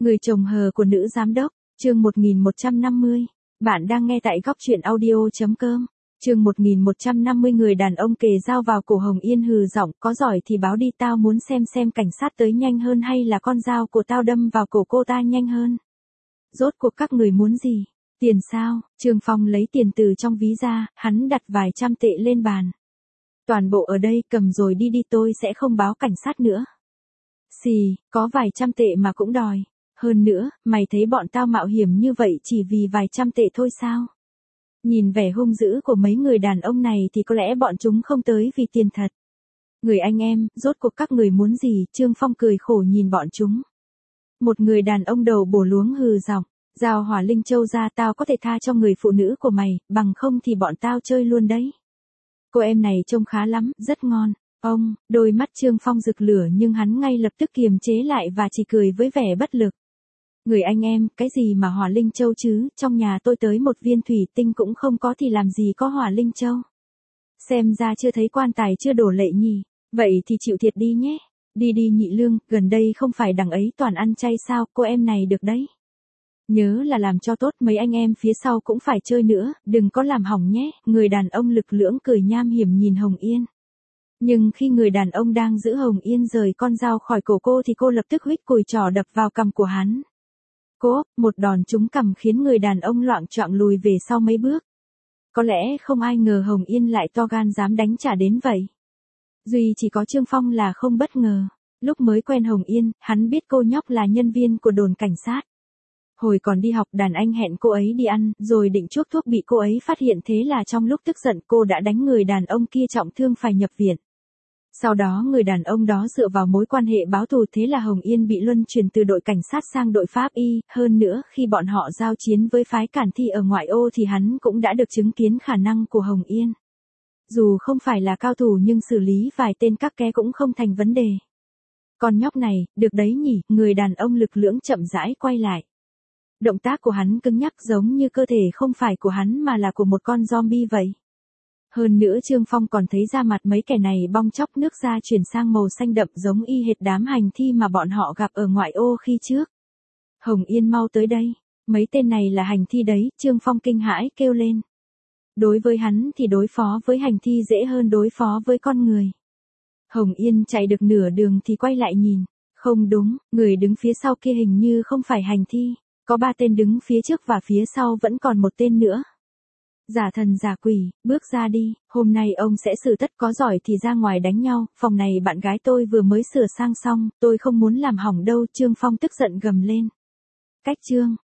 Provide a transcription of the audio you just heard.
Người chồng hờ của nữ giám đốc, chương 1150. Bạn đang nghe tại góc truyện audio.com. Chương 1150 người đàn ông kề dao vào cổ Hồng Yên hừ giọng, có giỏi thì báo đi, tao muốn xem cảnh sát tới nhanh hơn hay là con dao của tao đâm vào cổ cô ta nhanh hơn. Rốt cuộc các người muốn gì? Tiền sao? Trương Phong lấy tiền từ trong ví ra, hắn đặt vài trăm tệ lên bàn. Toàn bộ ở đây cầm rồi đi, tôi sẽ không báo cảnh sát nữa. Xì, có vài trăm tệ mà cũng đòi. Hơn nữa, mày thấy bọn tao mạo hiểm như vậy chỉ vì vài trăm tệ thôi sao? Nhìn vẻ hung dữ của mấy người đàn ông này thì có lẽ bọn chúng không tới vì tiền thật. Người anh em, rốt cuộc các người muốn gì? Trương Phong cười khổ nhìn bọn chúng. Một người đàn ông đầu bổ luống hừ giọng, giao Hỏa Linh Châu ra, tao có thể tha cho người phụ nữ của mày, bằng không thì bọn tao chơi luôn đấy. Cô em này trông khá lắm, rất ngon. Ông, đôi mắt Trương Phong rực lửa nhưng hắn ngay lập tức kiềm chế lại và chỉ cười với vẻ bất lực. Người anh em, cái gì mà Hỏa Linh Châu chứ, trong nhà tôi tới một viên thủy tinh cũng không có thì làm gì có Hỏa Linh Châu. Xem ra chưa thấy quan tài chưa đổ lệ nhỉ, vậy thì chịu thiệt đi nhé. Đi đi Nhị Lương, gần đây không phải đằng ấy toàn ăn chay sao, cô em này được đấy. Nhớ là làm cho tốt, mấy anh em phía sau cũng phải chơi nữa, đừng có làm hỏng nhé. Người đàn ông lực lưỡng cười nham hiểm nhìn Hồng Yên. Nhưng khi người đàn ông đang giữ Hồng Yên rời con dao khỏi cổ cô thì cô lập tức huých cùi trỏ đập vào cằm của hắn. Một đòn trúng cằm khiến người đàn ông loạng choạng lùi về sau mấy bước. Có lẽ không ai ngờ Hồng Yên lại to gan dám đánh trả đến vậy. Duy chỉ có Trương Phong là không bất ngờ. Lúc mới quen Hồng Yên, hắn biết cô nhóc là nhân viên của đồn cảnh sát. Hồi còn đi học, đàn anh hẹn cô ấy đi ăn, rồi định chuốc thuốc bị cô ấy phát hiện, thế là trong lúc tức giận cô đã đánh người đàn ông kia trọng thương phải nhập viện. Sau đó người đàn ông đó dựa vào mối quan hệ báo thù, thế là Hồng Yên bị luân chuyển từ đội cảnh sát sang đội pháp y. Hơn nữa, khi bọn họ giao chiến với phái Cản Thi ở ngoại ô thì hắn cũng đã được chứng kiến khả năng của Hồng Yên. Dù không phải là cao thủ nhưng xử lý vài tên các ké cũng không thành vấn đề. Con nhóc này, được đấy nhỉ, người đàn ông lực lưỡng chậm rãi quay lại. Động tác của hắn cứng nhắc giống như cơ thể không phải của hắn mà là của một con zombie vậy. Hơn nữa Trương Phong còn thấy da mặt mấy kẻ này bong chóc, nước da chuyển sang màu xanh đậm giống y hệt đám hành thi mà bọn họ gặp ở ngoại ô khi trước. Hồng Yên mau tới đây, mấy tên này là hành thi đấy, Trương Phong kinh hãi kêu lên. Đối với hắn thì đối phó với hành thi dễ hơn đối phó với con người. Hồng Yên chạy được nửa đường thì quay lại nhìn. Không đúng, người đứng phía sau kia hình như không phải hành thi. Có 3 tên đứng phía trước và phía sau vẫn còn một tên nữa. Giả thần giả quỷ, bước ra đi, hôm nay ông sẽ xử tất, có giỏi thì ra ngoài đánh nhau, phòng này bạn gái tôi vừa mới sửa sang xong, tôi không muốn làm hỏng đâu. Trương Phong tức giận gầm lên. Cách Trương,